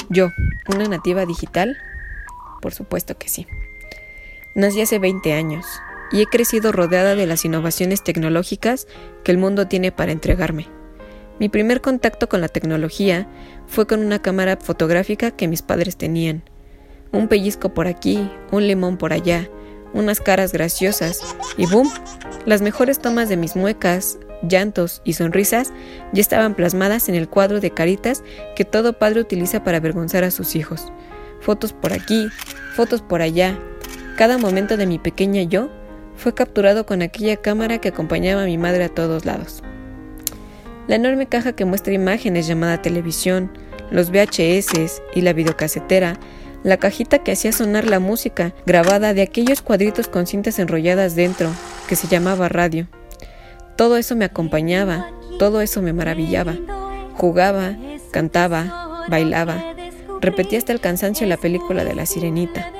Yo, una nativa digital, por supuesto que sí. Nací hace 20 años y he crecido rodeada de las innovaciones tecnológicas que el mundo tiene para entregarme. Mi primer contacto con la tecnología fue con una cámara fotográfica que mis padres tenían. Un pellizco por aquí, un limón por allá, unas caras graciosas y ¡boom! Las mejores tomas de mis muecas, llantos y sonrisas ya estaban plasmadas en el cuadro de caritas que todo padre utiliza para avergonzar a sus hijos. Fotos por aquí, fotos por allá. Cada momento de mi pequeña yo fue capturado con aquella cámara que acompañaba a mi madre a todos lados. La enorme caja que muestra imágenes llamada televisión, los VHS y la videocasetera, la cajita que hacía sonar la música grabada de aquellos cuadritos con cintas enrolladas dentro, que se llamaba radio. Todo eso me acompañaba, todo eso me maravillaba. Jugaba, cantaba, bailaba, repetía hasta el cansancio la película de La Sirenita.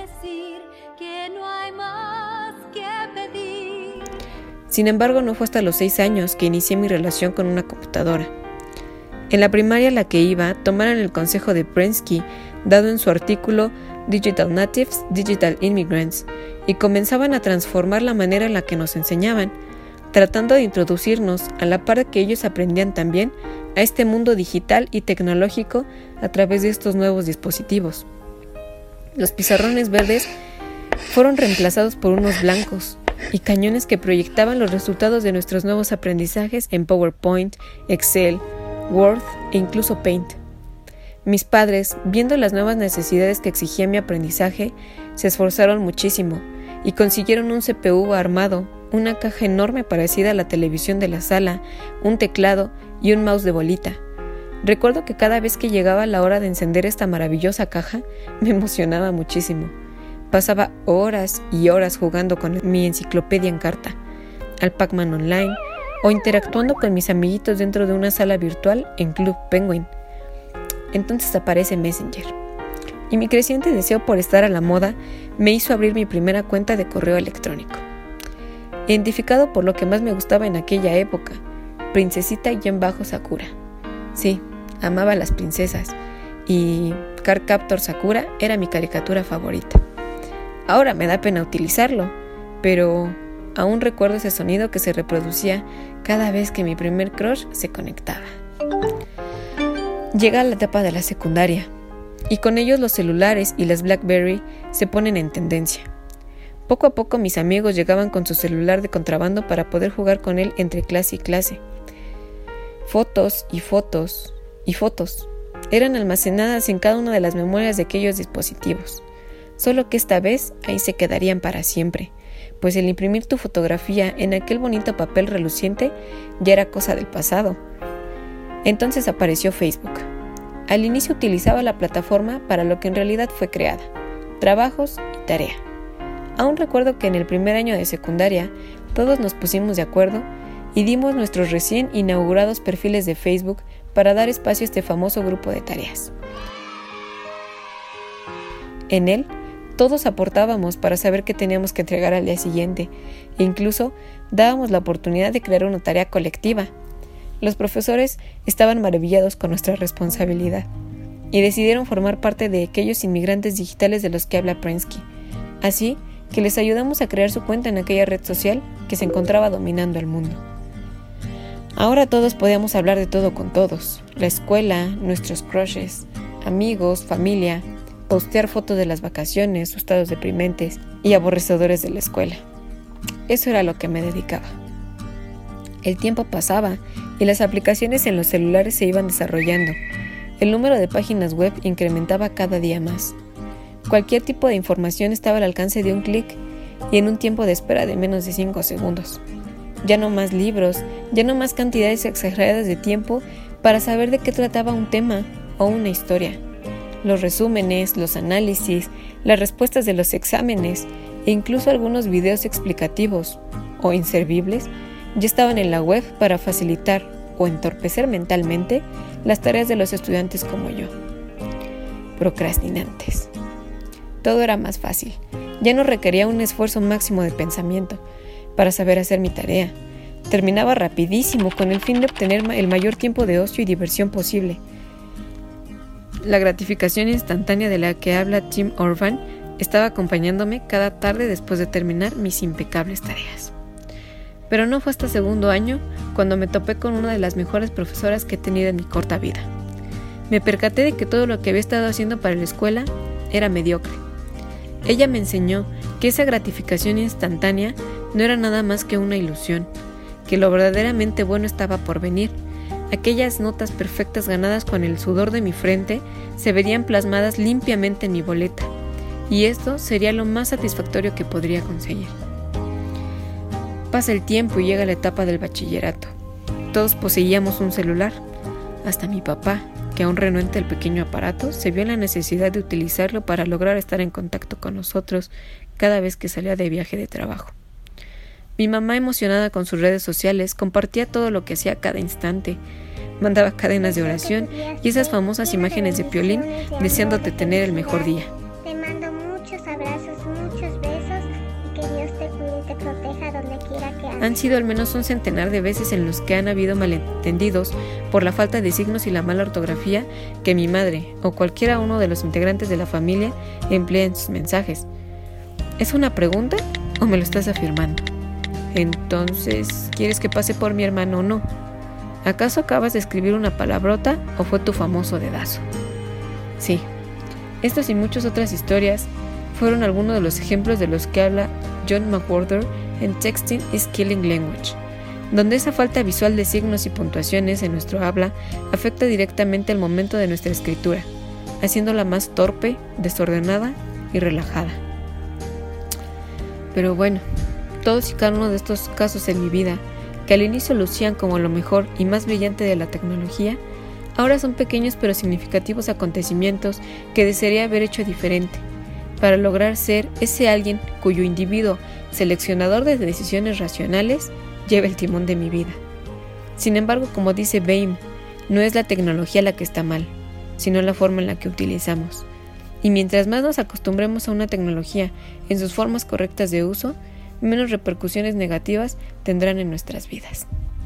Sin embargo, no fue hasta los 6 años que inicié mi relación con una computadora. En la primaria a la que iba, tomaron el consejo de Prensky, dado en su artículo Digital Natives, Digital Immigrants, y comenzaban a transformar la manera en la que nos enseñaban, tratando de introducirnos, a la par que ellos aprendían también, a este mundo digital y tecnológico a través de estos nuevos dispositivos. Los pizarrones verdes fueron reemplazados por unos blancos, y cañones que proyectaban los resultados de nuestros nuevos aprendizajes en PowerPoint, Excel, Word e incluso Paint. Mis padres, viendo las nuevas necesidades que exigía mi aprendizaje, se esforzaron muchísimo y consiguieron un CPU armado, una caja enorme parecida a la televisión de la sala, un teclado y un mouse de bolita. Recuerdo que cada vez que llegaba la hora de encender esta maravillosa caja, me emocionaba muchísimo. Pasaba horas y horas jugando con mi enciclopedia en carta, al Pac-Man Online o interactuando con mis amiguitos dentro de una sala virtual en Club Penguin. Entonces aparece Messenger. Y mi creciente deseo por estar a la moda me hizo abrir mi primera cuenta de correo electrónico. Identificado por lo que más me gustaba en aquella época, Princesita-Sakura. Sí, amaba a las princesas y Cardcaptor Sakura era mi caricatura favorita. Ahora me da pena utilizarlo, pero aún recuerdo ese sonido que se reproducía cada vez que mi primer crush se conectaba. Llega la etapa de la secundaria, y con ellos los celulares y las BlackBerry se ponen en tendencia. Poco a poco mis amigos llegaban con su celular de contrabando para poder jugar con él entre clase y clase. Fotos y fotos y fotos eran almacenadas en cada una de las memorias de aquellos dispositivos. Solo que esta vez ahí se quedarían para siempre, pues el imprimir tu fotografía en aquel bonito papel reluciente ya era cosa del pasado. Entonces apareció Facebook. Al inicio utilizaba la plataforma para lo que en realidad fue creada, trabajos y tarea. Aún recuerdo que en el primer año de secundaria todos nos pusimos de acuerdo y dimos nuestros recién inaugurados perfiles de Facebook para dar espacio a este famoso grupo de tareas. En él, todos aportábamos para saber qué teníamos que entregar al día siguiente e incluso dábamos la oportunidad de crear una tarea colectiva. Los profesores estaban maravillados con nuestra responsabilidad y decidieron formar parte de aquellos inmigrantes digitales de los que habla Prensky. Así que les ayudamos a crear su cuenta en aquella red social que se encontraba dominando el mundo. Ahora todos podíamos hablar de todo con todos: la escuela, nuestros crushes, amigos, familia, postear fotos de las vacaciones, estados deprimentes y aborrecedores de la escuela. Eso era lo que me dedicaba. El tiempo pasaba y las aplicaciones en los celulares se iban desarrollando. El número de páginas web incrementaba cada día más. Cualquier tipo de información estaba al alcance de un clic y en un tiempo de espera de menos de 5 segundos. Ya no más libros, ya no más cantidades exageradas de tiempo para saber de qué trataba un tema o una historia. Los resúmenes, los análisis, las respuestas de los exámenes e incluso algunos videos explicativos o inservibles ya estaban en la web para facilitar o entorpecer mentalmente las tareas de los estudiantes como yo. Procrastinantes. Todo era más fácil. Ya no requería un esfuerzo máximo de pensamiento para saber hacer mi tarea. Terminaba rapidísimo con el fin de obtener el mayor tiempo de ocio y diversión posible. La gratificación instantánea de la que habla Tim Urban estaba acompañándome cada tarde después de terminar mis impecables tareas. Pero no fue hasta segundo año cuando me topé con una de las mejores profesoras que he tenido en mi corta vida. Me percaté de que todo lo que había estado haciendo para la escuela era mediocre. Ella me enseñó que esa gratificación instantánea no era nada más que una ilusión, que lo verdaderamente bueno estaba por venir. Aquellas notas perfectas ganadas con el sudor de mi frente se verían plasmadas limpiamente en mi boleta, y esto sería lo más satisfactorio que podría conseguir. Pasa el tiempo y llega la etapa del bachillerato. Todos poseíamos un celular, hasta mi papá, que aún renuente el pequeño aparato, se vio en la necesidad de utilizarlo para lograr estar en contacto con nosotros cada vez que salía de viaje de trabajo. Mi mamá, emocionada con sus redes sociales, compartía todo lo que hacía cada instante. Mandaba cadenas de oración y esas famosas imágenes de Piolín deseándote tener el mejor día. Te mando muchos abrazos, muchos besos y que Dios te cuide y te proteja donde quiera que andes. Han sido al menos un centenar de veces en los que han habido malentendidos por la falta de signos y la mala ortografía que mi madre o cualquiera uno de los integrantes de la familia emplea en sus mensajes. ¿Es una pregunta o me lo estás afirmando? Entonces, ¿quieres que pase por mi hermano o no? ¿Acaso acabas de escribir una palabrota o fue tu famoso dedazo? Sí, estas y muchas otras historias fueron algunos de los ejemplos de los que habla John McWhorter en Texting is Killing Language, donde esa falta visual de signos y puntuaciones en nuestro habla afecta directamente el momento de nuestra escritura, haciéndola más torpe, desordenada y relajada. Pero bueno, todos y cada uno de estos casos en mi vida, que al inicio lucían como lo mejor y más brillante de la tecnología, ahora son pequeños pero significativos acontecimientos que desearía haber hecho diferente, para lograr ser ese alguien cuyo individuo, seleccionador de decisiones racionales, lleve el timón de mi vida. Sin embargo, como dice Boehm, no es la tecnología la que está mal, sino la forma en la que utilizamos. Y mientras más nos acostumbremos a una tecnología en sus formas correctas de uso, menos repercusiones negativas tendrán en nuestras vidas.